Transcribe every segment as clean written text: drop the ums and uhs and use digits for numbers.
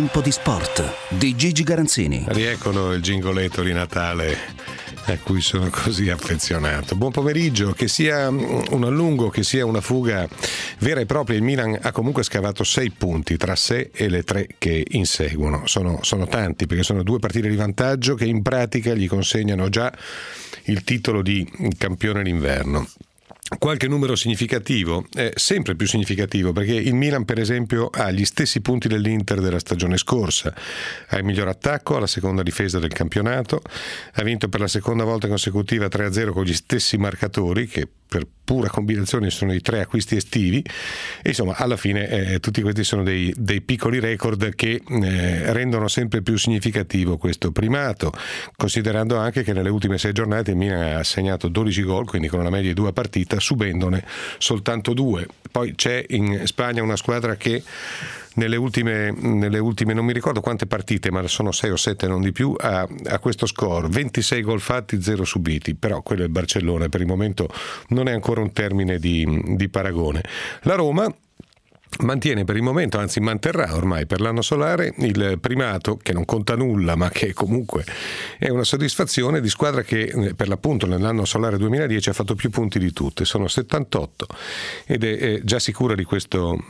Tempo di sport di Gigi Garanzini. Rieccolo il gingoletto di Natale a cui sono così affezionato. Buon pomeriggio. Che sia un allungo, che sia una fuga vera e propria, il Milan ha comunque scavato 6 punti tra sé e le 3 che inseguono. Sono tanti, perché sono 2 partite di vantaggio che in pratica gli consegnano già il titolo di campione d'inverno. Qualche numero significativo, sempre più significativo, perché il Milan per esempio ha gli stessi punti dell'Inter della stagione scorsa, ha il miglior attacco, ha la seconda difesa del campionato, ha vinto per la seconda volta consecutiva 3-0 con gli stessi marcatori, che per pura combinazione sono i 3 acquisti estivi, e insomma alla fine tutti questi sono dei piccoli record che rendono sempre più significativo questo primato, considerando anche che nelle ultime 6 giornate il Milan ha segnato 12 gol, quindi con una media di 2 a partita, subendone soltanto 2. Poi c'è in Spagna una squadra che nelle ultime non mi ricordo quante partite, ma sono 6 o 7, non di più, a questo score: 26 gol fatti, 0 subiti. Però quello è il Barcellona, per il momento non è ancora un termine di paragone. La Roma mantiene per il momento, anzi manterrà ormai per l'anno solare, il primato, che non conta nulla ma che comunque è una soddisfazione, di squadra che per l'appunto nell'anno solare 2010 ha fatto più punti di tutte, sono 78, ed è già sicura di questo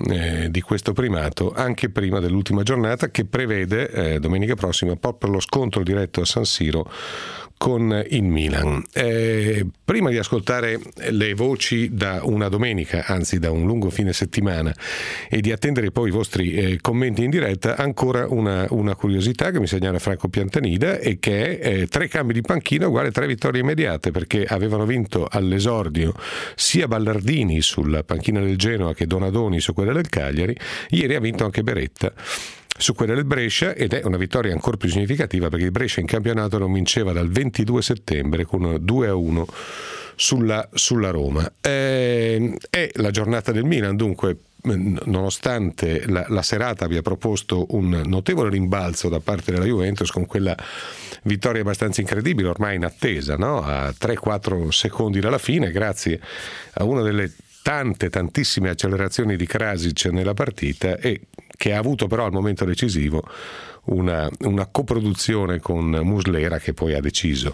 primato anche prima dell'ultima giornata, che prevede domenica prossima proprio lo scontro diretto a San Siro con il Milan. Prima di ascoltare le voci da una domenica, anzi da un lungo fine settimana, e di attendere poi i vostri commenti in diretta, ancora una curiosità che mi segnala Franco Piantanida, e che è 3 cambi di panchina uguale 3 vittorie immediate, perché avevano vinto all'esordio sia Ballardini sulla panchina del Genoa che Donadoni su quella del Cagliari. Ieri ha vinto anche Beretta su quella del Brescia, ed è una vittoria ancora più significativa perché il Brescia in campionato non vinceva dal 22 settembre con 2-1 sulla Roma. È la giornata del Milan, dunque, nonostante la serata abbia proposto un notevole rimbalzo da parte della Juventus, con quella vittoria abbastanza incredibile, ormai in attesa, no? A 3-4 secondi dalla fine, grazie a una delle tantissime accelerazioni di Krasic nella partita, e che ha avuto però al momento decisivo una coproduzione con Muslera, che poi ha deciso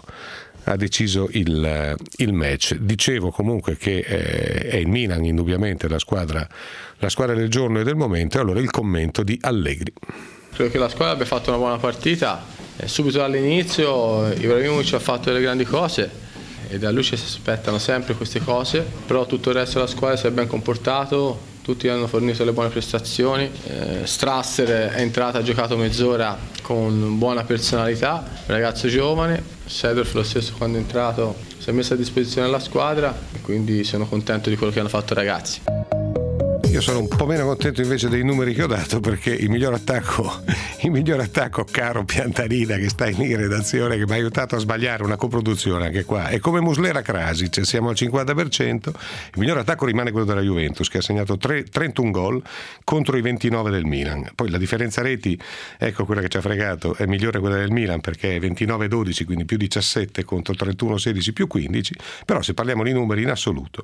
il match. Dicevo comunque che è il Milan indubbiamente la squadra del giorno e del momento, e allora il commento di Allegri. Credo che la squadra abbia fatto una buona partita, subito dall'inizio Ibrahimovic ha fatto delle grandi cose, e da lui ci si aspettano sempre queste cose, però tutto il resto della squadra si è ben comportato, tutti hanno fornito le buone prestazioni. Strasser è entrato, ha giocato mezz'ora con buona personalità, un ragazzo giovane. Seedorf lo stesso, quando è entrato si è messo a disposizione della squadra, e quindi sono contento di quello che hanno fatto i ragazzi. Io sono un po' meno contento invece dei numeri che ho dato, perché il miglior attacco, caro Piantanina, che sta in redazione, che mi ha aiutato a sbagliare una coproduzione anche qua, è come Muslera Krasic, siamo al 50%. Il miglior attacco rimane quello della Juventus, che ha segnato 31 gol contro i 29 del Milan. Poi la differenza reti, ecco quella che ci ha fregato, è migliore quella del Milan, perché è 29-12, quindi più 17 contro 31-16 più 15, però se parliamo di numeri in assoluto,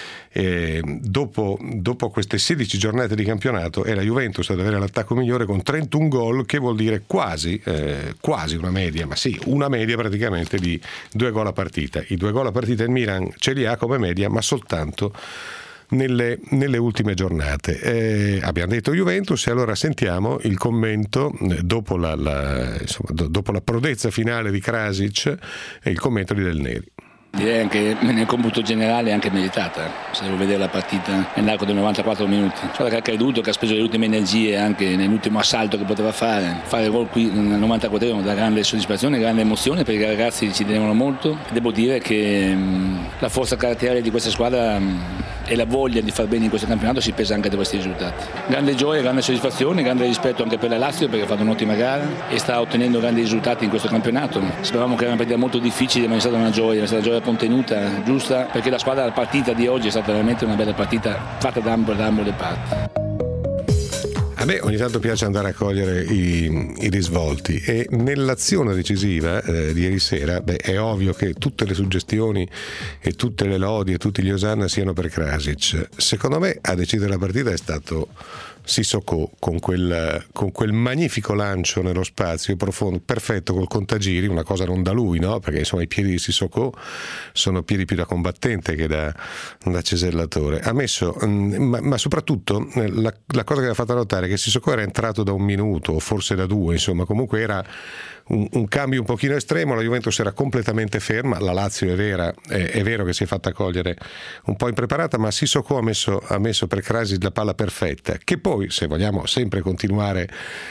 dopo queste 16 giornate di campionato è la Juventus ad avere l'attacco migliore con 31 gol, che vuol dire quasi una media, ma sì, una media praticamente di 2 gol a partita. I 2 gol a partita il Milan ce li ha come media, ma soltanto nelle ultime giornate. Abbiamo detto Juventus, e allora sentiamo il commento dopo la prodezza finale di Krasic, e il commento di Del Neri. Direi anche nel computo generale anche meritata, se devo vedere la partita nell'arco dei 94 minuti. Cioè che ha creduto, che ha speso le ultime energie anche nell'ultimo assalto che poteva fare gol qui nel 94 da grande soddisfazione, grande emozione, perché i ragazzi ci tenevano molto. Devo dire che la forza caratteriale di questa squadra e la voglia di far bene in questo campionato si pesa anche da questi risultati. Grande gioia, grande soddisfazione, grande rispetto anche per la Lazio, perché ha fatto un'ottima gara e sta ottenendo grandi risultati in questo campionato. Speravamo che era una partita molto difficile, ma è stata una gioia contenuta, giusta, perché la partita di oggi è stata veramente una bella partita fatta da ambo le parti. A me ogni tanto piace andare a cogliere i risvolti, e nell'azione decisiva di ieri sera, è ovvio che tutte le suggestioni e tutte le lodi e tutti gli osanna siano per Krasic. Secondo me a decidere la partita è stato Sissoko con quel magnifico lancio nello spazio profondo, perfetto, col contagiri, una cosa non da lui, no? Perché insomma i piedi di Sissoko sono piedi più da combattente che da cesellatore. Ha messo, ma soprattutto la cosa che mi ha fatto notare è che Sissoko era entrato da 1 minuto o forse da 2, insomma comunque era un cambio un pochino estremo. La Juventus era completamente ferma, la Lazio è vero che si è fatta cogliere un po' impreparata, ma Sissoko ha messo per Krasic la palla perfetta, che poi, se vogliamo sempre continuare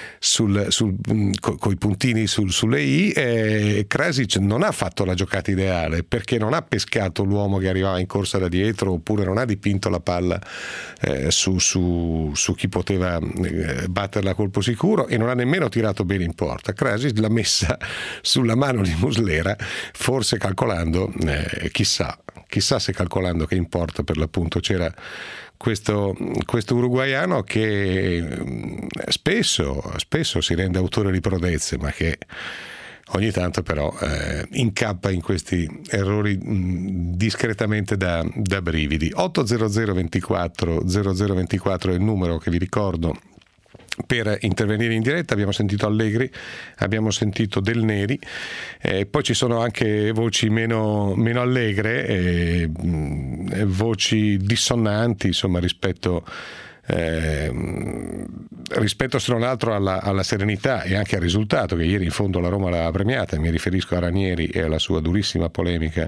coi puntini sulle i, Krasic non ha fatto la giocata ideale, perché non ha pescato l'uomo che arrivava in corsa da dietro, oppure non ha dipinto la palla su chi poteva batterla a colpo sicuro, e non ha nemmeno tirato bene in porta. Krasic l'ha messa sulla mano di Muslera, forse calcolando, chissà se calcolando che in porta per l'appunto c'era questo uruguaiano che spesso si rende autore di prodezze, ma che ogni tanto però incappa in questi errori discretamente da brividi. 80024 0024 è il numero che vi ricordo per intervenire in diretta. Abbiamo sentito Allegri, abbiamo sentito Del Neri, poi ci sono anche voci meno allegre, voci dissonanti, insomma, rispetto se non altro alla serenità e anche al risultato che ieri in fondo la Roma l'ha premiata. Mi riferisco a Ranieri e alla sua durissima polemica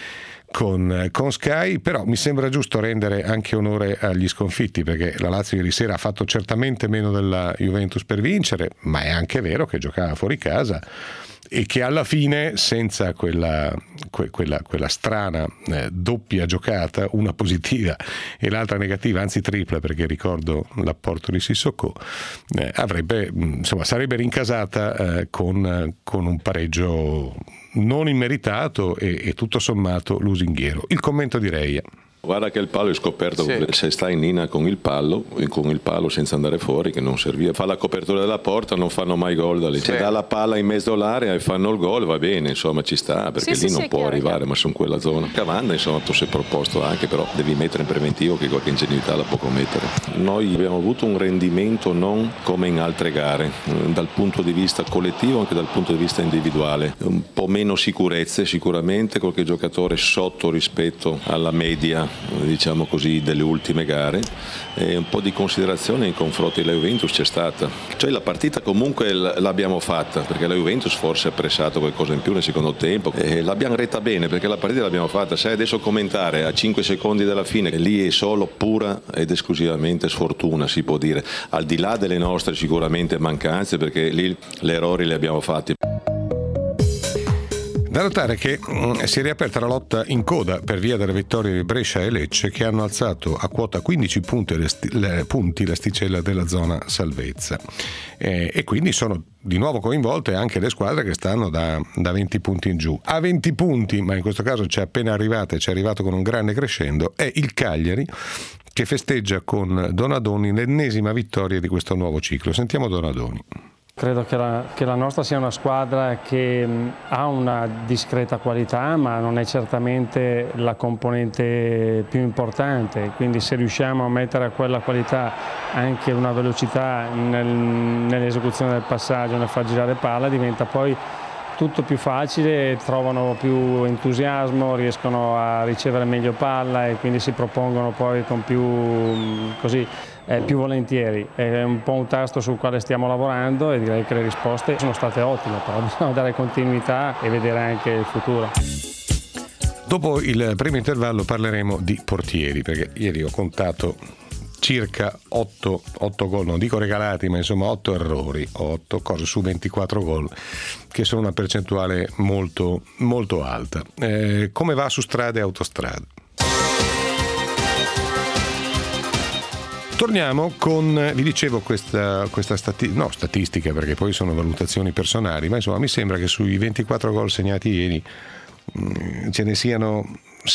con Sky. Però mi sembra giusto rendere anche onore agli sconfitti, perché la Lazio ieri sera ha fatto certamente meno della Juventus per vincere, ma è anche vero che giocava fuori casa e che alla fine, senza quella strana doppia giocata, una positiva e l'altra negativa, anzi tripla, perché ricordo l'apporto di Sissoko, sarebbe rincasata con un pareggio non immeritato e tutto sommato lusinghiero. Il commento di Reia: guarda che il palo è scoperto, sì. Se sta in linea con il palo senza andare fuori, che non serviva, fa la copertura della porta, non fanno mai gol da lì. Sì. Se dà la palla in mezzo all'area e fanno il gol, va bene, insomma ci sta, perché lì non può arrivare, ma sono quella zona. Cavanda insomma tu sei proposto anche, però devi mettere in preventivo che qualche ingenuità la può commettere. Noi abbiamo avuto un rendimento non come in altre gare, dal punto di vista collettivo, anche dal punto di vista individuale, un po' meno sicurezze sicuramente, qualche giocatore sotto rispetto alla media, diciamo così, delle ultime gare, e un po' di considerazione in confronto alla Juventus c'è stata. Cioè la partita comunque l'abbiamo fatta, perché la Juventus forse ha pressato qualcosa in più nel secondo tempo, e l'abbiamo retta bene, perché la partita l'abbiamo fatta. Se adesso commentare a 5 secondi dalla fine, lì è solo pura ed esclusivamente sfortuna, si può dire, al di là delle nostre sicuramente mancanze, perché lì gli errori li abbiamo fatti. Da notare che si è riaperta la lotta in coda per via delle vittorie di Brescia e Lecce, che hanno alzato a quota 15 punti l'asticella della zona salvezza, e quindi sono di nuovo coinvolte anche le squadre che stanno da 20 punti in giù. A 20 punti, ma in questo caso c'è arrivato con un grande crescendo, è il Cagliari, che festeggia con Donadoni l'ennesima vittoria di questo nuovo ciclo. Sentiamo Donadoni. Credo che la nostra sia una squadra che ha una discreta qualità, ma non è certamente la componente più importante, quindi se riusciamo a mettere a quella qualità anche una velocità nell'esecuzione del passaggio, nel far girare palla, diventa poi tutto più facile, trovano più entusiasmo, riescono a ricevere meglio palla e quindi si propongono poi con più volentieri. È un po' un tasto sul quale stiamo lavorando, e direi che le risposte sono state ottime, però bisogna dare continuità e vedere anche il futuro. Dopo il primo intervallo parleremo di portieri, perché ieri ho contato circa 8 gol, non dico regalati, ma insomma 8 errori, 8 cose su 24 gol, che sono una percentuale molto, molto alta. Come va su strade e autostrade? Torniamo con, vi dicevo, questa statistica, perché poi sono valutazioni personali, ma insomma mi sembra che sui 24 gol segnati ieri ce ne siano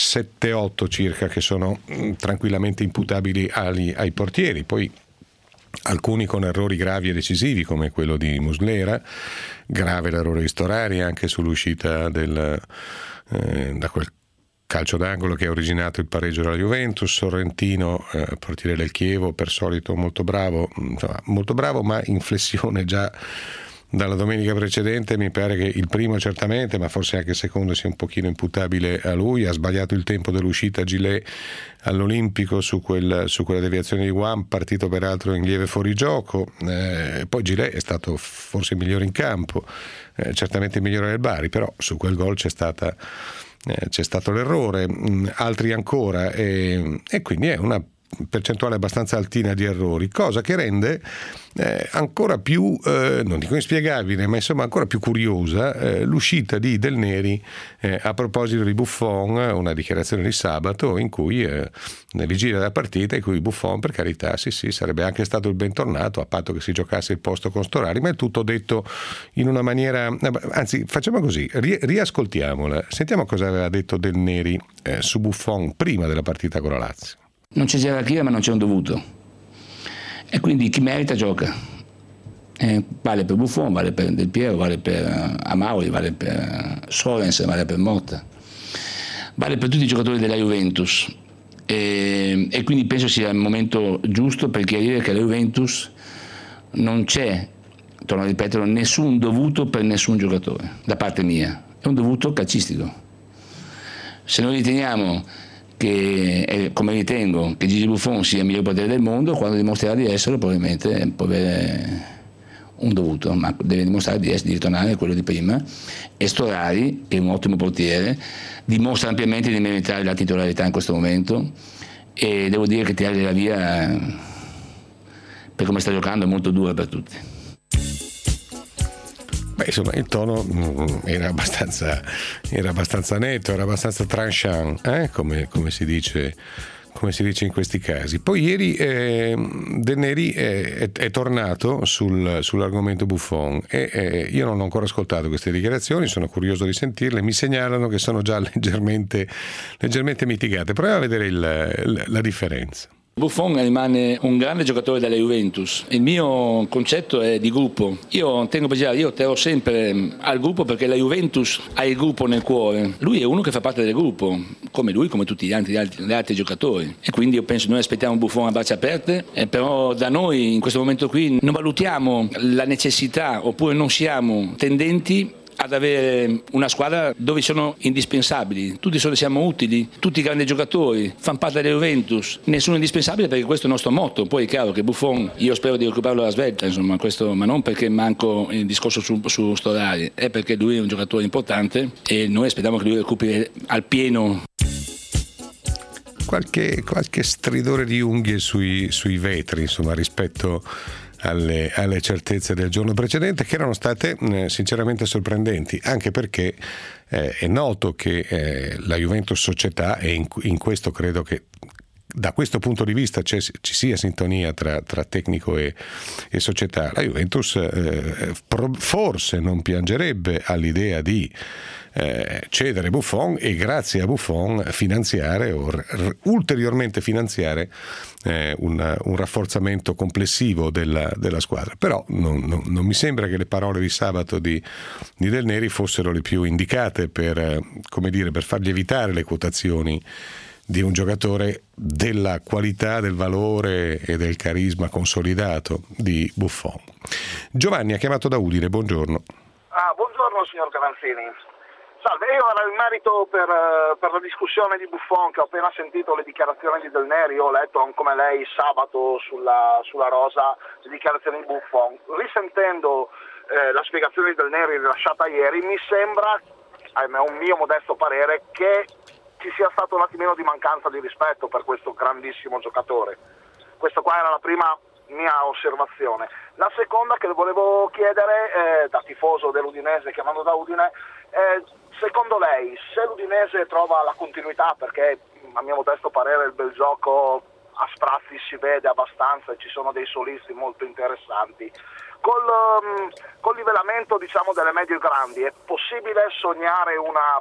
7-8 circa che sono tranquillamente imputabili ai portieri. Poi alcuni con errori gravi e decisivi come quello di Muslera, grave l'errore di Storari anche sull'uscita da quel calcio d'angolo che ha originato il pareggio della Juventus. Sorrentino, portiere del Chievo, per solito molto bravo, ma in flessione già dalla domenica precedente. Mi pare che il primo certamente, ma forse anche il secondo, sia un pochino imputabile a lui. Ha sbagliato il tempo dell'uscita Gilet all'Olimpico su quella deviazione di Guam, partito peraltro in lieve fuorigioco. Poi Gilet è stato forse il migliore in campo, certamente il migliore del Bari, però su quel gol c'è stato l'errore, altri ancora, e quindi è una percentuale abbastanza altina di errori, cosa che rende ancora più, non dico inspiegabile, ma insomma ancora più curiosa l'uscita di Del Neri a proposito di Buffon, una dichiarazione di sabato in cui nella vigilia della partita, in cui Buffon, per carità, sì, sarebbe anche stato il bentornato a patto che si giocasse il posto con Storari, ma è tutto detto in una maniera, anzi facciamo così, riascoltiamola, sentiamo cosa aveva detto Del Neri su Buffon prima della partita con la Lazio. Non c'è gerarchia, ma non c'è un dovuto, e quindi chi merita gioca. Vale per Buffon, vale per Del Piero, vale per Amauri, vale per Sorens, vale per Motta, vale per tutti i giocatori della Juventus, e quindi penso sia il momento giusto per chiarire che la Juventus non c'è, torno a ripeterlo, nessun dovuto per nessun giocatore da parte mia, è un dovuto calcistico. Se noi riteniamo come ritengo che Gigi Buffon sia il miglior portiere del mondo, quando dimostrerà di esserlo probabilmente può avere un dovuto, ma deve dimostrare di ritornare a quello di prima. E Storari, che è un ottimo portiere, dimostra ampiamente di meritare la titolarità in questo momento, e devo dire che tirargliela via per come sta giocando è molto dura per tutti. Beh, insomma, il tono era abbastanza netto, era abbastanza tranchant, come si dice in questi casi. Poi ieri Del Neri è tornato sull'argomento Buffon, e io non ho ancora ascoltato queste dichiarazioni, sono curioso di sentirle. Mi segnalano che sono già leggermente mitigate. Proviamo a vedere la differenza. Buffon rimane un grande giocatore della Juventus. Il mio concetto è di gruppo. Io terrò sempre al gruppo, perché la Juventus ha il gruppo nel cuore. Lui è uno che fa parte del gruppo, come lui, come tutti gli altri giocatori. E quindi io penso, noi aspettiamo Buffon a braccia aperte, però da noi in questo momento qui non valutiamo la necessità, oppure non siamo tendenti ad avere una squadra dove sono indispensabili, tutti siamo utili, tutti grandi giocatori, fanno parte della Juventus, nessuno indispensabile, perché questo è il nostro motto. Poi è chiaro che Buffon, io spero di recuperarlo alla svelta, insomma, questo, ma non perché manco il discorso su Storari, è perché lui è un giocatore importante e noi aspettiamo che lui recuperi al pieno. Qualche stridore di unghie sui vetri, insomma, rispetto alle certezze del giorno precedente, che erano state sinceramente sorprendenti, anche perché è noto che la Juventus società, e in questo credo che da questo punto di vista ci sia sintonia tra tecnico e società. La Juventus forse non piangerebbe all'idea di cedere Buffon, e grazie a Buffon finanziare o ulteriormente finanziare un rafforzamento complessivo della squadra. Però non mi sembra che le parole di sabato di Del Neri fossero le più indicate per far lievitare le quotazioni di un giocatore della qualità, del valore e del carisma consolidato di Buffon. Giovanni ha chiamato da Udine, buongiorno. Buongiorno signor Garanzini. Salve, io ero in merito per la discussione di Buffon, che ho appena sentito le dichiarazioni di Del Neri. Ho letto come lei sabato sulla Rosa le dichiarazioni di Buffon. Risentendo la spiegazione di Del Neri rilasciata ieri, mi sembra, è un mio modesto parere, che ci sia stato un attimino di mancanza di rispetto per questo grandissimo giocatore. Questa qua era la prima mia osservazione. La seconda che le volevo chiedere, da tifoso dell'Udinese, chiamando da Udine, secondo lei, se l'Udinese trova la continuità, perché a mio modesto parere il bel gioco a sprazzi si vede abbastanza e ci sono dei solisti molto interessanti, col livellamento delle medie grandi è possibile sognare una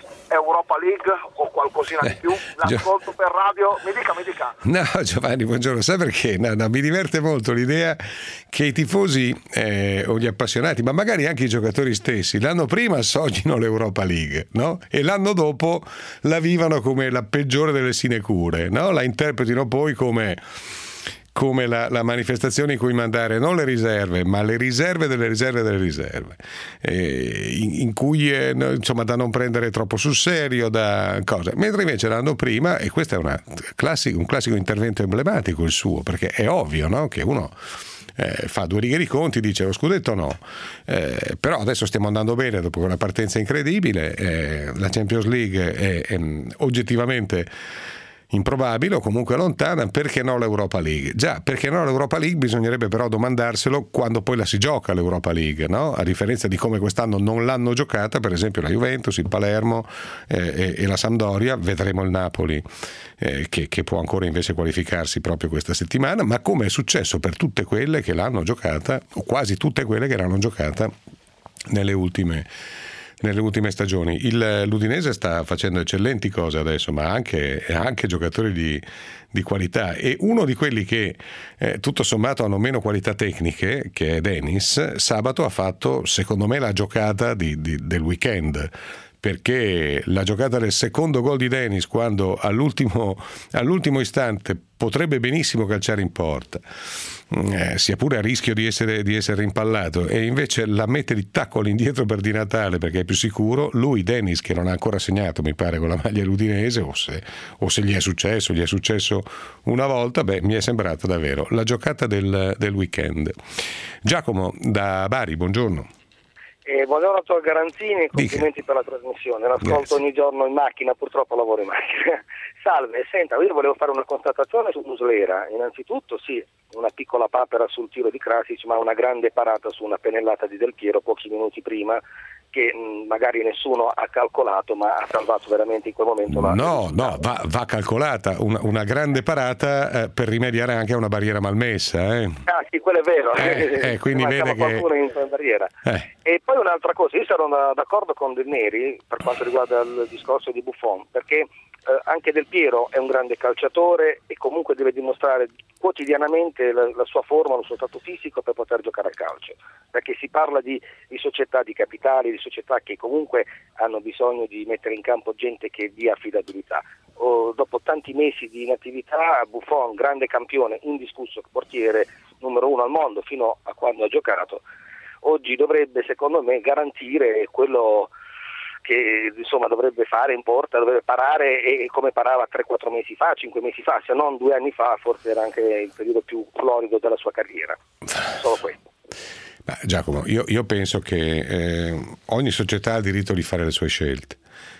Europa League o qualcosina di più? L'ascolto per radio, mi dica. No, Giovanni, buongiorno. Sai perché? No, mi diverte molto l'idea che i tifosi o gli appassionati, ma magari anche i giocatori stessi, l'anno prima sognino l'Europa League, no? E l'anno dopo la vivano come la peggiore delle sinecure, no? La interpretino poi come la manifestazione in cui mandare non le riserve, ma le riserve delle riserve delle riserve, in cui insomma da non prendere troppo sul serio, da cose. Mentre invece l'anno prima, e questo è un classico intervento emblematico il suo, perché è ovvio, no? Che uno fa due righe di conti, dice lo scudetto no, però adesso stiamo andando bene dopo quella partenza incredibile, la Champions League è oggettivamente improbabile o comunque lontana, perché no l'Europa League? Già, perché no l'Europa League bisognerebbe però domandarselo quando poi la si gioca l'Europa League, no? A differenza di come quest'anno non l'hanno giocata, per esempio la Juventus, il Palermo e la Sampdoria. Vedremo il Napoli che può ancora invece qualificarsi proprio questa settimana, ma come è successo per tutte quelle che l'hanno giocata, o quasi tutte quelle che l'hanno giocata nelle ultime stagioni. L'Udinese sta facendo eccellenti cose adesso, ma anche giocatori di qualità, e uno di quelli che tutto sommato hanno meno qualità tecniche, che è Dennis, sabato ha fatto secondo me la giocata del weekend, perché la giocata del secondo gol di Dennis, quando all'ultimo istante potrebbe benissimo calciare in porta, sia pure a rischio di essere rimpallato, e invece la mette di tacco all'indietro per Di Natale perché è più sicuro. Lui, Dennis, che non ha ancora segnato mi pare con la maglia ludinese, o se gli è successo una volta, mi è sembrata davvero la giocata del weekend. Giacomo da Bari, buongiorno. Buongiorno dottor Garanzini, complimenti per la trasmissione, l'ascolto Grazie. ogni giorno in macchina, purtroppo lavoro in macchina. Salve, senta, io volevo fare una constatazione su Muslera. Innanzitutto sì, una piccola papera sul tiro di Krasic, ma una grande parata su una pennellata di Del Piero pochi minuti prima, che magari nessuno ha calcolato, ma ha salvato veramente in quel momento va calcolata una grande parata per rimediare anche a una barriera malmessa. Ah sì, quello è vero, quindi vede qualcuno in barriera. E poi un'altra cosa, io sarò d'accordo con Del Neri per quanto riguarda il discorso di Buffon, perché anche Del Piero è un grande calciatore e comunque deve dimostrare quotidianamente la sua forma, lo suo stato fisico per poter giocare a calcio, perché si parla di società, di capitali, di società che comunque hanno bisogno di mettere in campo gente che dia affidabilità. Dopo tanti mesi di inattività, Buffon, grande campione, indiscusso portiere numero 1 al mondo fino a quando ha giocato, oggi dovrebbe secondo me garantire quello che insomma dovrebbe fare in porta, dovrebbe parare e come parava 3-4 mesi fa, 5 mesi fa, se non 2 anni fa, forse era anche il periodo più florido della sua carriera. Solo questo. Giacomo, io penso che ogni società ha il diritto di fare le sue scelte.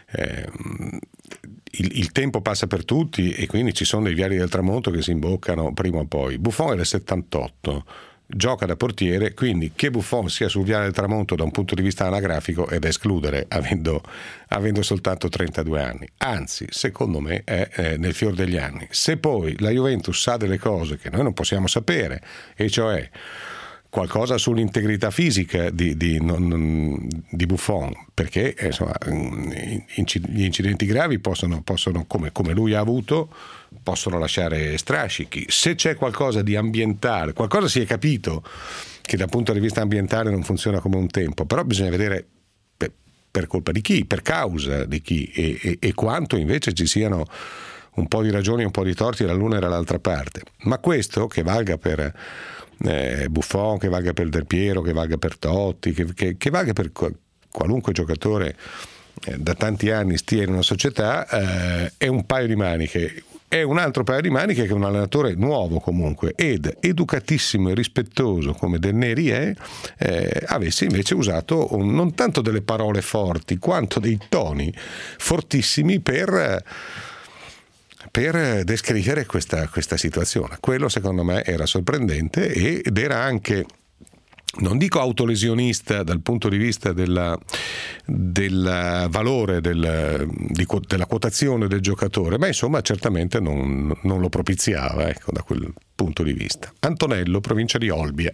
Il tempo passa per tutti e quindi ci sono dei viali del tramonto che si imboccano prima o poi. Buffon è del 78, gioca da portiere, quindi che Buffon sia sul viale del tramonto da un punto di vista anagrafico è da escludere, avendo soltanto 32 anni. Anzi, secondo me è nel fior degli anni. Se poi la Juventus sa delle cose che noi non possiamo sapere, e cioè qualcosa sull'integrità fisica di Buffon, perché insomma, gli incidenti gravi possono come lui ha avuto, possono lasciare strascichi. Se c'è qualcosa di ambientale, qualcosa si è capito che dal punto di vista ambientale non funziona come un tempo, però bisogna vedere per colpa di chi, per causa di chi, e quanto invece ci siano un po' di ragioni e un po' di torti dall'una e dall'altra parte. Ma questo, che valga per Buffon, che valga per Del Piero, che valga per Totti, che valga per qualunque giocatore da tanti anni stia in una società, è un paio di maniche. È un altro paio di maniche che un allenatore nuovo comunque ed educatissimo e rispettoso come Del Neri avesse invece usato non tanto delle parole forti quanto dei toni fortissimi per descrivere questa situazione. Quello secondo me era sorprendente ed era anche, non dico autolesionista dal punto di vista del valore della quotazione del giocatore, ma insomma certamente non lo propiziava, ecco, da quel punto di vista. Antonello, provincia di Olbia.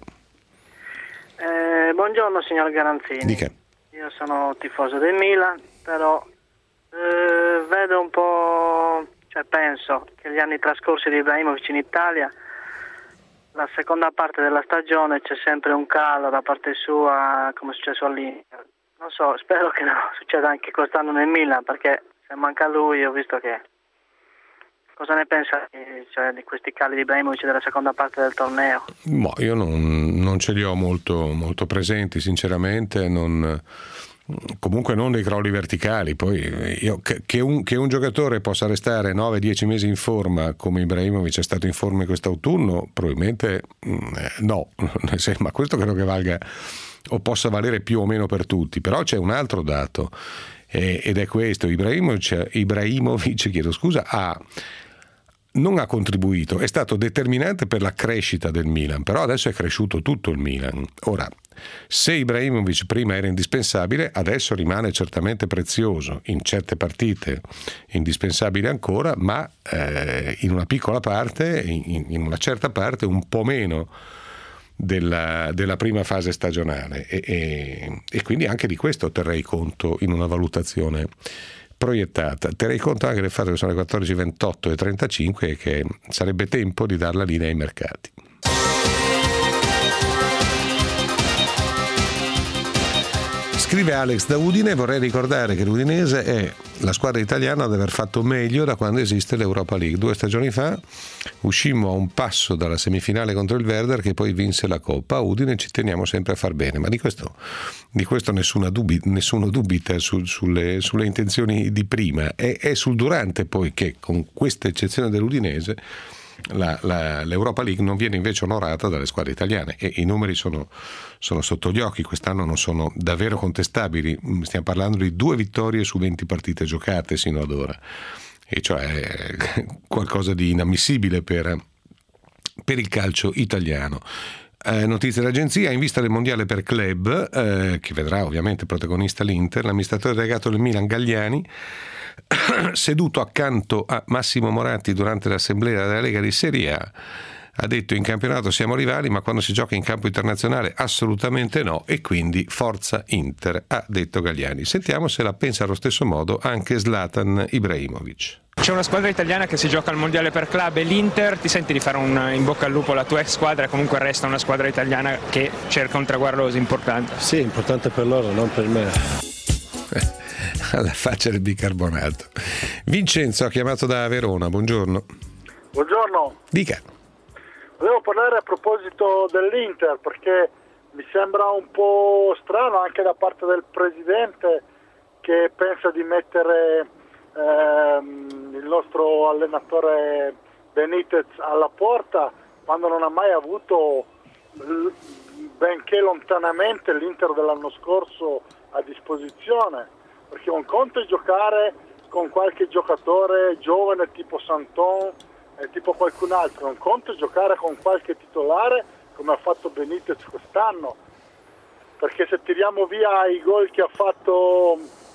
Buongiorno signor Garanzini. Dica. Io sono tifoso del Milan, però vedo un po', penso che gli anni trascorsi di Ibrahimovic in Italia, la seconda parte della stagione c'è sempre un calo da parte sua, come è successo all'Inter. Non so, spero che non succeda anche quest'anno nel Milan, perché se manca lui ho visto che... Cosa ne pensa di questi cali di Ibrahimovic della seconda parte del torneo? Io non ce li ho molto presenti, sinceramente, comunque non dei crolli verticali. Poi che un giocatore possa restare 9-10 mesi in forma come Ibrahimovic è stato in forma in quest'autunno, probabilmente no, ma questo credo che valga o possa valere più o meno per tutti. Però c'è un altro dato ed è questo: Ibrahimovic non ha contribuito, è stato determinante per la crescita del Milan, però adesso è cresciuto tutto il Milan. Ora, se Ibrahimovic prima era indispensabile, adesso rimane certamente prezioso, in certe partite indispensabile ancora, ma in una piccola parte, in una certa parte un po' meno della prima fase stagionale, e quindi anche di questo terrei conto in una valutazione proiettata. Terrei conto anche del fatto che sono le 14:28 e 35 e che sarebbe tempo di dar la linea ai mercati. Scrive Alex da Udine: vorrei ricordare che l'Udinese è la squadra italiana ad aver fatto meglio da quando esiste l'Europa League. 2 stagioni fa uscimmo a un passo dalla semifinale contro il Werder, che poi vinse la Coppa. A Udine ci teniamo sempre a far bene, ma di questo nessuno dubita sulle intenzioni di prima. È sul durante poi che, con questa eccezione dell'Udinese, l'Europa League non viene invece onorata dalle squadre italiane, e i numeri sono sotto gli occhi. Quest'anno non sono davvero contestabili, stiamo parlando di 2 vittorie su 20 partite giocate sino ad ora, e cioè qualcosa di inammissibile per il calcio italiano. Notizie dell'agenzia: in vista del mondiale per club, che vedrà ovviamente protagonista l'Inter, l'amministratore delegato del Milan Galliani, seduto accanto a Massimo Moratti durante l'assemblea della Lega di Serie A, ha detto: in campionato siamo rivali, ma quando si gioca in campo internazionale assolutamente no, e quindi forza Inter, ha detto Galliani. Sentiamo se la pensa allo stesso modo anche Zlatan Ibrahimovic. C'è una squadra italiana che si gioca al mondiale per club, e l'Inter. Ti senti di fare un in bocca al lupo alla tua ex squadra, comunque resta una squadra italiana che cerca un traguardo così importante? Sì, importante per loro, non per me. Alla faccia del bicarbonato. Vincenzo ha chiamato da Verona, buongiorno. Buongiorno. Dica. Volevo parlare a proposito dell'Inter, perché mi sembra un po' strano anche da parte del presidente, che pensa di mettere il nostro allenatore Benitez alla porta, quando non ha mai avuto, benché lontanamente, l'Inter dell'anno scorso a disposizione. Perché un conto è giocare con qualche giocatore giovane tipo Santon e tipo qualcun altro, un conto è giocare con qualche titolare come ha fatto Benitez quest'anno, perché se tiriamo via i gol che ha fatto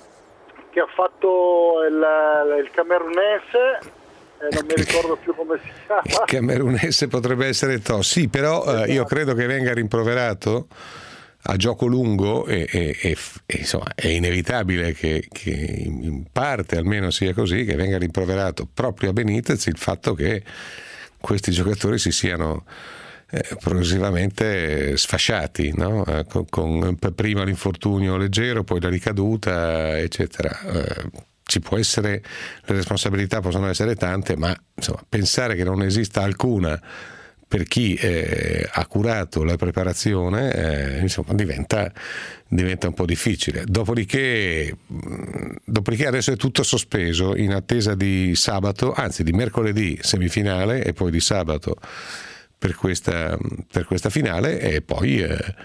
il camerunese, non mi ricordo più come si chiama. Il camerunese potrebbe essere sì, però io credo che venga rimproverato a gioco lungo, e insomma è inevitabile che in parte almeno sia così, che venga rimproverato proprio a Benitez il fatto che questi giocatori si siano progressivamente sfasciati, no? Con prima l'infortunio leggero, poi la ricaduta, eccetera. Ci può essere, le responsabilità possono essere tante, ma insomma pensare che non esista alcuna per chi ha curato la preparazione, insomma diventa un po' difficile. Dopodiché adesso è tutto sospeso in attesa di sabato, anzi di mercoledì semifinale, e poi di sabato per questa finale, e poi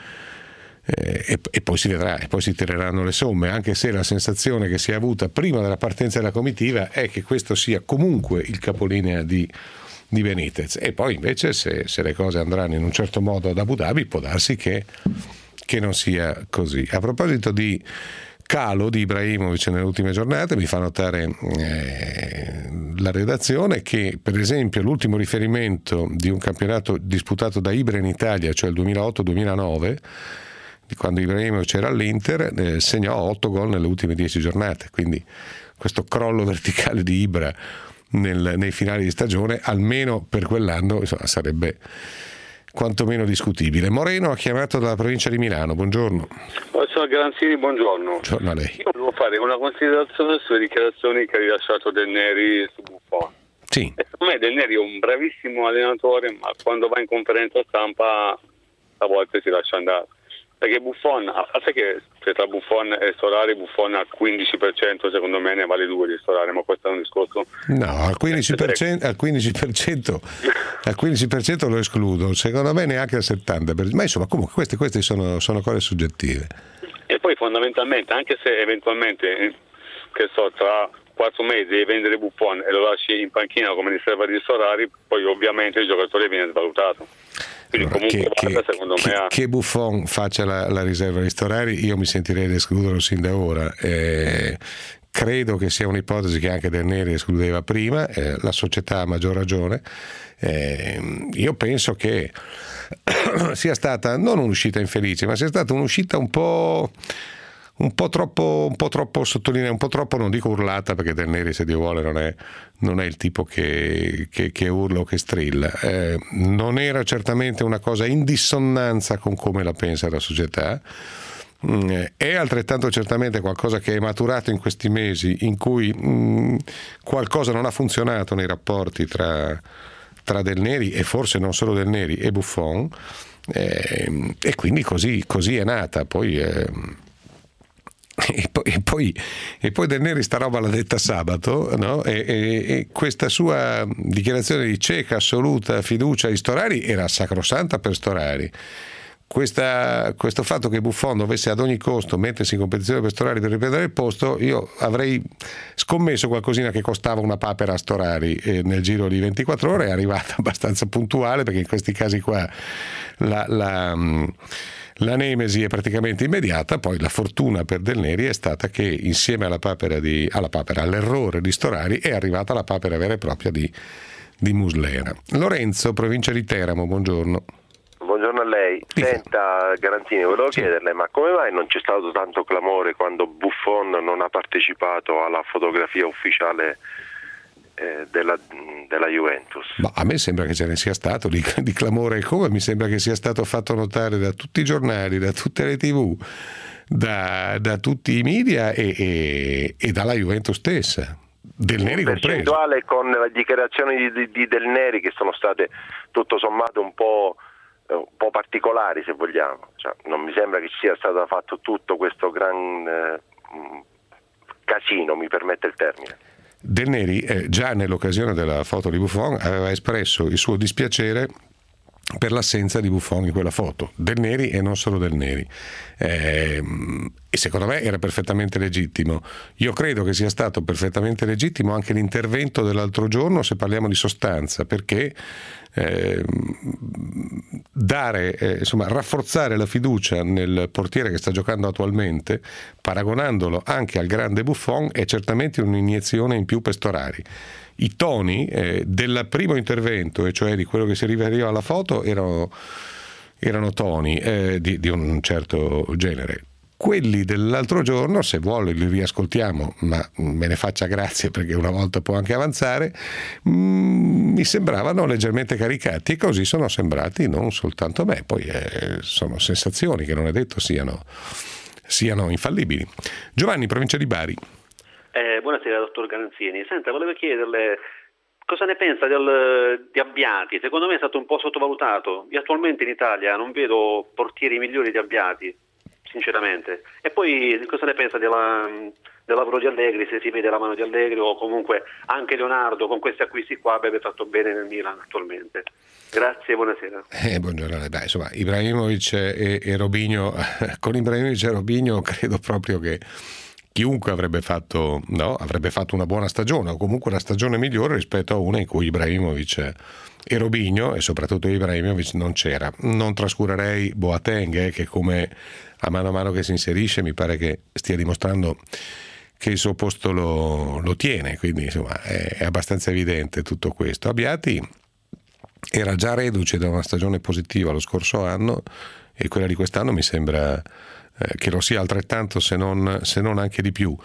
si vedrà, e poi si tireranno le somme, anche se la sensazione che si è avuta prima della partenza della comitiva è che questo sia comunque il capolinea di Benitez. E poi invece se le cose andranno in un certo modo ad Abu Dhabi, può darsi che non sia così. A proposito di calo di Ibrahimovic nelle ultime giornate, mi fa notare la redazione che, per esempio, l'ultimo riferimento di un campionato disputato da Ibra in Italia, cioè il 2008-2009, di quando Ibrahimovic era all'Inter, segnò 8 gol nelle ultime 10 giornate, quindi questo crollo verticale di Ibra nei finali di stagione, almeno per quell'anno, insomma, sarebbe quantomeno discutibile. Moreno ha chiamato dalla provincia di Milano, buongiorno. Sono Garanzini, buongiorno. Buongiorno a lei. Io volevo fare una considerazione sulle dichiarazioni che ha rilasciato Del Neri su Buffon. Sì. Secondo me Del Neri è un bravissimo allenatore, ma quando va in conferenza stampa a volte si lascia andare. Perché Buffon, a parte che se tra Buffon e Storari, Buffon al 15% secondo me ne vale 2 di Storari, ma questo è un discorso. No, al 15% lo escludo, secondo me neanche al 70%, ma insomma comunque queste sono cose soggettive. E poi fondamentalmente, anche se eventualmente, che so, tra 4 mesi devi vendere Buffon e lo lasci in panchina come riserva di Storari, poi ovviamente il giocatore viene svalutato. Allora, che Buffon faccia la riserva di Storari, io mi sentirei di escluderlo sin da ora. Credo che sia un'ipotesi che anche Del Neri escludeva prima, la società ha maggior ragione. Io penso che sia stata non un'uscita infelice, ma sia stata un'uscita un po' troppo sottolineata, un po' troppo, non dico urlata, perché Del Neri, se Dio vuole, non è il tipo che urla o che strilla. Non era certamente una cosa in dissonanza con come la pensa la società. È altrettanto certamente qualcosa che è maturato in questi mesi, in cui qualcosa non ha funzionato nei rapporti tra Del Neri, e forse non solo Del Neri, e Buffon, e quindi così è nata. E poi Del Neri sta roba l'ha detta sabato, no? E questa sua dichiarazione di cieca assoluta fiducia in Storari era sacrosanta per Storari. Questo fatto che Buffon dovesse ad ogni costo mettersi in competizione per Storari per riprendere il posto, io avrei scommesso qualcosina che costava una papera a Storari, nel giro di 24 ore è arrivata abbastanza puntuale, perché in questi casi qua la nemesi è praticamente immediata. Poi la fortuna per Del Neri è stata che insieme all'errore di Storari è arrivata la papera vera e propria di Muslera. Lorenzo, provincia di Teramo, buongiorno. Buongiorno a lei. Senta Garanzini, volevo chiederle, ma come mai non c'è stato tanto clamore quando Buffon non ha partecipato alla fotografia ufficiale della Juventus? Ma a me sembra che ce ne sia stato di clamore, e come mi sembra che sia stato fatto notare da tutti i giornali, da tutte le TV, da tutti i media e dalla Juventus stessa, Del Neri compreso. Percentuale con le dichiarazioni di Del Neri, che sono state tutto sommato un po' particolari, se vogliamo. Cioè, non mi sembra che sia stato fatto tutto questo gran casino, mi permette il termine. Del Neri, già nell'occasione della foto di Buffon, aveva espresso il suo dispiacere per l'assenza di Buffon in quella foto. Del Neri e non solo Del Neri. E secondo me era perfettamente legittimo. Io credo che sia stato perfettamente legittimo anche l'intervento dell'altro giorno, se parliamo di sostanza, perché rafforzare la fiducia nel portiere che sta giocando attualmente, paragonandolo anche al grande Buffon, è certamente un'iniezione in più per Storari. I toni del primo intervento, e cioè di quello che si riferiva alla foto, erano toni di un certo genere. Quelli dell'altro giorno, se vuole li riascoltiamo, ma me ne faccia grazie, perché una volta può anche avanzare, mi sembravano leggermente caricati, e così sono sembrati non soltanto a me. Poi sono sensazioni che non è detto siano infallibili. Giovanni, provincia di Bari. Buonasera dottor Garanzini. Senta, volevo chiederle cosa ne pensa di Abbiati. Secondo me è stato un po' sottovalutato. Io attualmente in Italia non vedo portieri migliori di Abbiati, sinceramente. E poi cosa ne pensa del lavoro di Allegri, se si vede la mano di Allegri, o comunque anche Leonardo con questi acquisti qua avrebbe fatto bene nel Milan attualmente. Grazie, buonasera. Buongiorno. Beh, insomma, Ibrahimovic e Robinho, con Ibrahimovic e Robinho credo proprio che chiunque avrebbe fatto una buona stagione, o comunque una stagione migliore rispetto a una in cui Ibrahimovic e Robinho, e soprattutto Ibrahimovic, non c'era. Non trascurerei Boateng, che come a mano che si inserisce mi pare che stia dimostrando che il suo posto lo tiene, quindi insomma è abbastanza evidente tutto questo. Abbiati era già reduce da una stagione positiva lo scorso anno, e quella di quest'anno mi sembra che lo sia altrettanto, se non anche di più.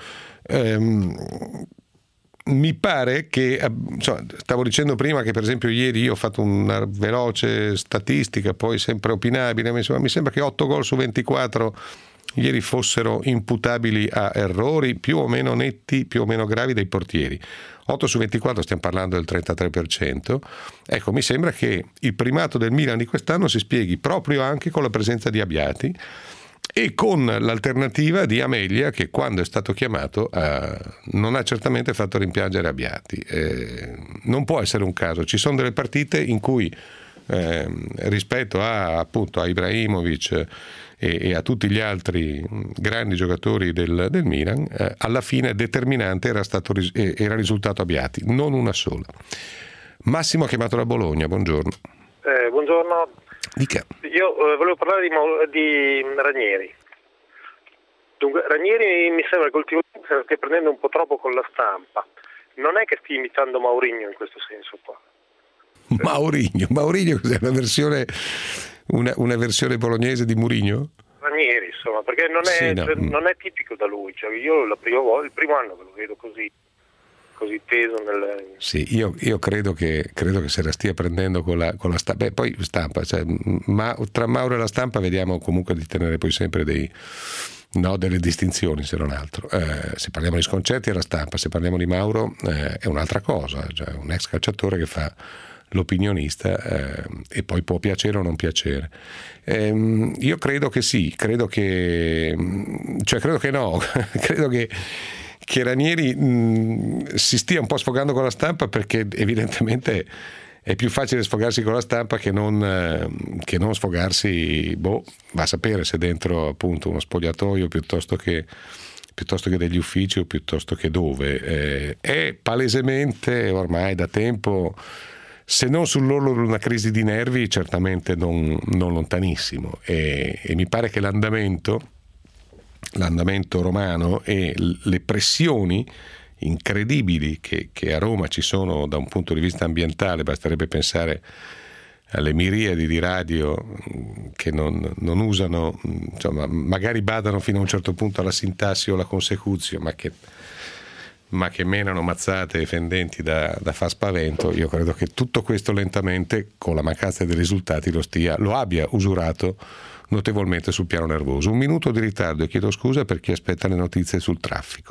Mi pare che, stavo dicendo prima che per esempio ieri io ho fatto una veloce statistica, poi sempre opinabile, mi sembra che 8 gol su 24 ieri fossero imputabili a errori più o meno netti, più o meno gravi dei portieri. 8 su 24, stiamo parlando del 33%. Ecco, mi sembra che il primato del Milan di quest'anno si spieghi proprio anche con la presenza di Abbiati e con l'alternativa di Amelia, che quando è stato chiamato non ha certamente fatto rimpiangere Abbiati. Non può essere un caso, ci sono delle partite in cui rispetto a Ibrahimovic e a tutti gli altri grandi giocatori del Milan, alla fine determinante era il risultato Abbiati, non una sola. Massimo ha chiamato da Bologna, buongiorno. Buongiorno. Dica. Io volevo parlare di Ranieri. Dunque, Ranieri mi sembra che ultimamente se la stia prendendo un po' troppo con la stampa. Non è che stia imitando Mourinho in questo senso qua. Mourinho cos'è? Una versione bolognese di Mourinho? Ranieri, insomma, perché non è tipico da lui. Cioè, io il primo anno che lo vedo così teso nel... Sì, io credo che se la stia prendendo con la stampa. Poi stampa, cioè, tra Mauro e la stampa vediamo comunque di tenere poi sempre delle distinzioni, se non altro. Se parliamo di Sconcerti è la stampa, se parliamo di Mauro è un'altra cosa, cioè un ex calciatore che fa l'opinionista e poi può piacere o non piacere. Io credo che sì, credo che no, credo che Ranieri si stia un po' sfogando con la stampa, perché evidentemente è più facile sfogarsi con la stampa che non sfogarsi, va a sapere se dentro appunto uno spogliatoio piuttosto che degli uffici o piuttosto che dove. È palesemente ormai da tempo, se non sull'orlo di una crisi di nervi, certamente non lontanissimo, e mi pare che l'andamento romano e le pressioni incredibili che a Roma ci sono da un punto di vista ambientale, basterebbe pensare alle miriadi di radio che non usano, insomma, magari badano fino a un certo punto alla sintassi o alla consecuzio, ma che menano mazzate e fendenti da far spavento. Io credo che tutto questo lentamente, con la mancanza dei risultati, lo abbia usurato notevolmente sul piano nervoso. 1 minuto di ritardo e chiedo scusa per chi aspetta le notizie sul traffico.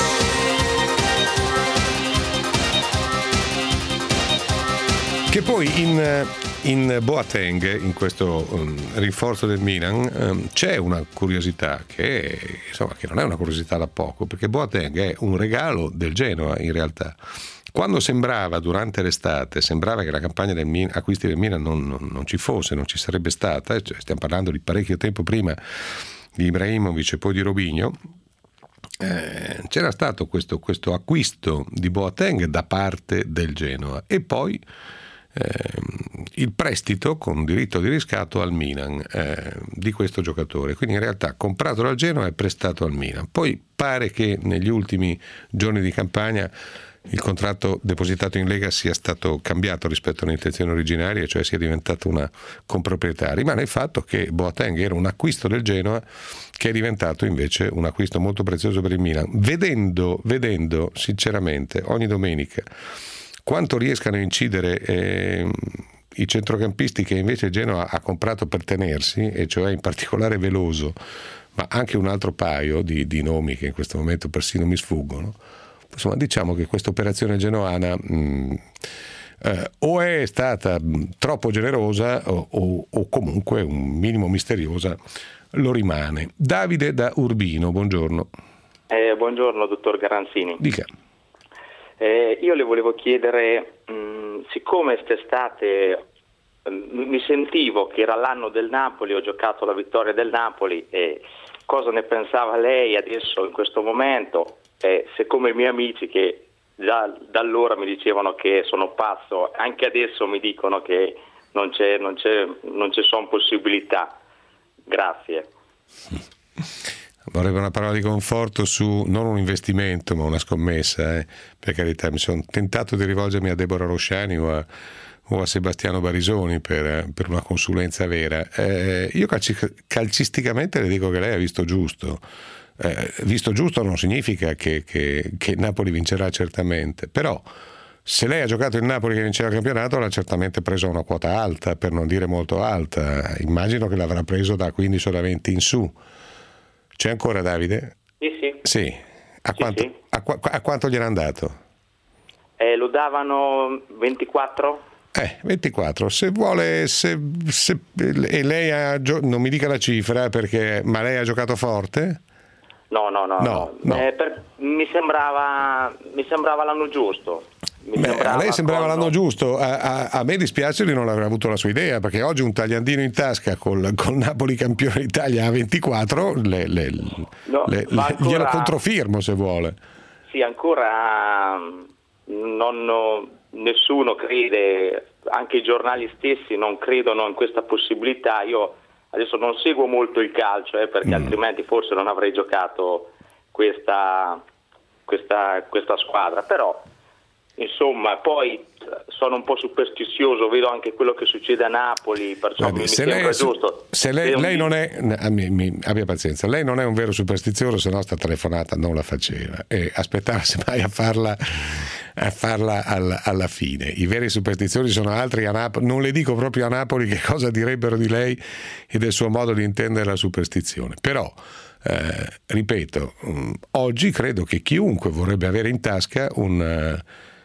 Che poi in Boateng, in questo rinforzo del Milan, c'è una curiosità che non è una curiosità da poco, perché Boateng è un regalo del Genoa in realtà. Quando durante l'estate, sembrava che la campagna acquisti del Milan non ci fosse, non ci sarebbe stata, cioè stiamo parlando di parecchio tempo prima di Ibrahimovic e poi di Robinho, c'era stato questo acquisto di Boateng da parte del Genoa e poi il prestito con diritto di riscatto al Milan di questo giocatore, quindi in realtà comprato dal Genoa e prestato al Milan. Poi pare che negli ultimi giorni di campagna il contratto depositato in Lega sia stato cambiato rispetto alle intenzioni originarie, cioè sia diventato una comproprietà. Rimane il fatto che Boateng era un acquisto del Genoa che è diventato invece un acquisto molto prezioso per il Milan. Vedendo sinceramente ogni domenica quanto riescano a incidere i centrocampisti che invece il Genoa ha comprato per tenersi, e cioè in particolare Veloso, ma anche un altro paio di nomi che in questo momento persino mi sfuggono. Insomma, diciamo che questa operazione genoana o è stata troppo generosa o comunque un minimo misteriosa lo rimane. Davide da Urbino, buongiorno. Buongiorno dottor Garanzini. Dica. Io le volevo chiedere, siccome quest'estate mi sentivo che era l'anno del Napoli, ho giocato la vittoria del Napoli, e cosa ne pensava lei adesso in questo momento? Siccome i miei amici che già da allora mi dicevano che sono pazzo, anche adesso mi dicono che non ci sono possibilità. Grazie. Vorrebbe una parola di conforto su non un investimento ma una scommessa, per carità. Mi sono tentato di rivolgermi a Deborah Rosciani o o a Sebastiano Barisoni per una consulenza vera. Io calcisticamente le dico che lei ha visto giusto. Visto giusto non significa che Napoli vincerà certamente, però se lei ha giocato il Napoli che vinceva il campionato l'ha certamente preso una quota alta, per non dire molto alta. Immagino che l'avrà preso da 15 o da 20 in su. C'è ancora Davide? Sì. A quanto gliel'hanno dato? Lo davano 24. 24. Se vuole, e lei non mi dica la cifra, ma lei ha giocato forte? No. Mi sembrava l'anno giusto. A lei sembrava l'anno giusto. A me dispiace di non aver avuto la sua idea, perché oggi un tagliandino in tasca col Napoli campione d'Italia a 24 glielo controfirmo se vuole. Sì, ancora nessuno crede, anche i giornali stessi non credono in questa possibilità. Io adesso non seguo molto il calcio, perché altrimenti forse non avrei giocato questa squadra, però insomma poi sono un po' superstizioso, vedo anche quello che succede a Napoli, perciò mi sembra giusto. Se lei non è, abbia pazienza, lei non è un vero superstizioso, se no sta telefonata non la faceva, e aspettava semmai a farla alla fine. I veri superstiziosi sono altri a Napoli. Non le dico proprio a Napoli che cosa direbbero di lei e del suo modo di intendere la superstizione, però ripeto, oggi credo che chiunque vorrebbe avere in tasca una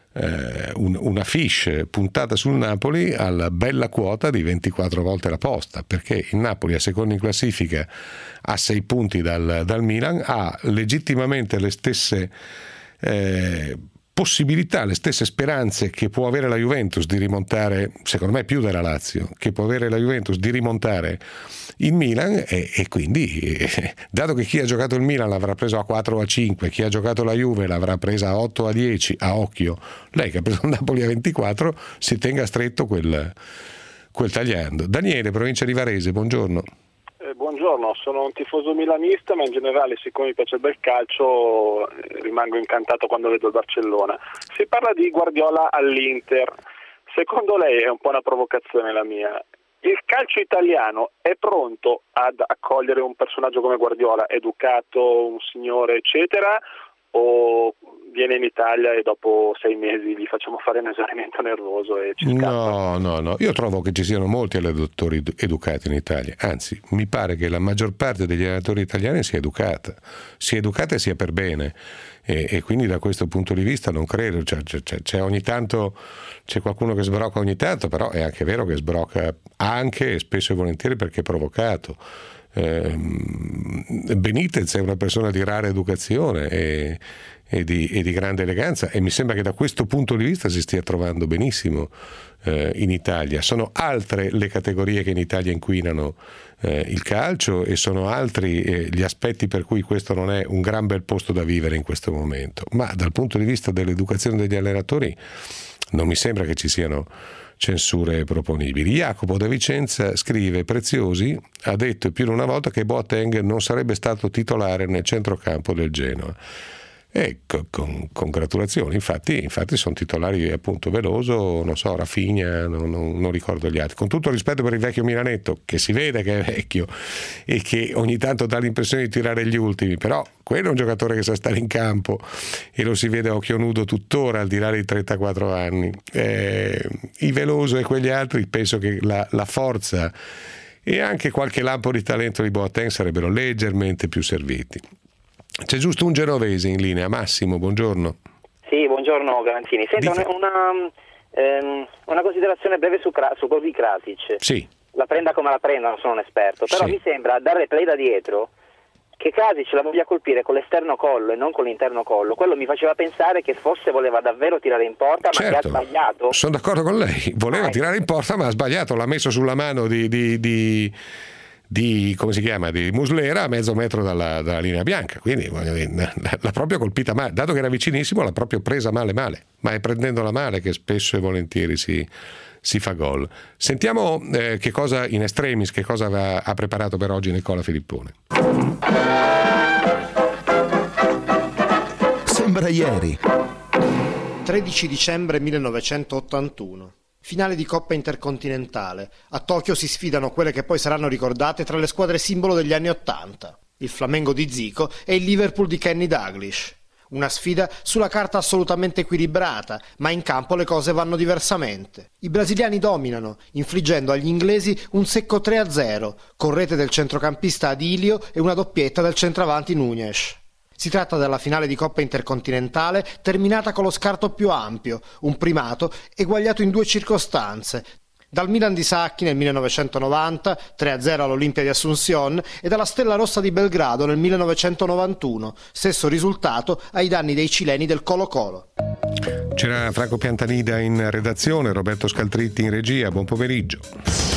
fiche puntata sul Napoli alla bella quota di 24 volte la posta, perché il Napoli, a secondo in classifica, a 6 punti dal Milan, ha legittimamente le stesse possibilità, le stesse speranze che può avere la Juventus di rimontare, secondo me più della Lazio, che può avere la Juventus di rimontare il Milan, e quindi dato che chi ha giocato il Milan l'avrà preso a 4 o a 5, chi ha giocato la Juve l'avrà presa a 8 o a 10, a occhio, lei che ha preso il Napoli a 24 si tenga stretto quel tagliando. Daniele, provincia di Varese, buongiorno. Buongiorno, sono un tifoso milanista, ma in generale, siccome mi piace il bel calcio, rimango incantato quando vedo il Barcellona. Si parla di Guardiola all'Inter. Secondo lei, è un po' una provocazione la mia, il calcio italiano è pronto ad accogliere un personaggio come Guardiola, educato, un signore eccetera, o viene in Italia e dopo 6 mesi gli facciamo fare un esaurimento nervoso e ci scappa? No, io trovo che ci siano molti allenatori educati in Italia, anzi mi pare che la maggior parte degli allenatori italiani sia educata e sia per bene, e quindi da questo punto di vista non credo, c'è ogni tanto c'è qualcuno che sbrocca ogni tanto, però è anche vero che sbrocca anche e spesso e volentieri perché è provocato. Benitez è una persona di rara educazione e di grande eleganza, e mi sembra che da questo punto di vista si stia trovando benissimo in Italia. Sono altre le categorie che in Italia inquinano il calcio, e sono altri gli aspetti per cui questo non è un gran bel posto da vivere in questo momento, ma dal punto di vista dell'educazione degli allenatori non mi sembra che ci siano censure proponibili. Jacopo da Vicenza scrive: Preziosi ha detto più di una volta che Boateng non sarebbe stato titolare nel centrocampo del Genoa. Con congratulazioni, infatti sono titolari appunto Veloso, non so, Rafinha, non ricordo gli altri. Con tutto il rispetto per il vecchio Milanetto, che si vede che è vecchio e che ogni tanto dà l'impressione di tirare gli ultimi, però quello è un giocatore che sa stare in campo e lo si vede a occhio nudo tuttora, al di là dei 34 anni. I Veloso e quegli altri, penso che la forza e anche qualche lampo di talento di Boateng sarebbero leggermente più serviti. C'è giusto un genovese in linea. Massimo, buongiorno. Sì, buongiorno Garanzini. Senta, una considerazione breve su Kovi Krasic. Sì. La prenda come la prenda, non sono un esperto, però mi sembra, dal replay da dietro, che Krasic la voglia colpire con l'esterno collo e non con l'interno collo. Quello mi faceva pensare che forse voleva davvero tirare in porta, ma che ha sbagliato. Sono d'accordo con lei, voleva tirare in porta ma ha sbagliato, l'ha messo sulla mano di come si chiama, di Muslera a mezzo metro dalla linea bianca, quindi l'ha proprio colpita male, dato che era vicinissimo l'ha proprio presa male, ma è prendendola male che spesso e volentieri si fa gol. Sentiamo che cosa in extremis, che cosa ha preparato per oggi Nicola Filippone. Sembra ieri. 13 dicembre 1981. Finale di Coppa Intercontinentale. A Tokyo si sfidano quelle che poi saranno ricordate tra le squadre simbolo degli anni '80. Il Flamengo di Zico e il Liverpool di Kenny Dalglish. Una sfida sulla carta assolutamente equilibrata, ma in campo le cose vanno diversamente. I brasiliani dominano, infliggendo agli inglesi un secco 3-0, con rete del centrocampista Adilio e una doppietta del centravanti Núñez. Si tratta della finale di Coppa Intercontinentale terminata con lo scarto più ampio, un primato eguagliato in 2 circostanze, dal Milan di Sacchi nel 1990, 3-0 all'Olimpia di Asunción, e dalla Stella Rossa di Belgrado nel 1991, stesso risultato ai danni dei cileni del Colo-Colo. C'era Franco Piantanida in redazione, Roberto Scaltritti in regia, buon pomeriggio.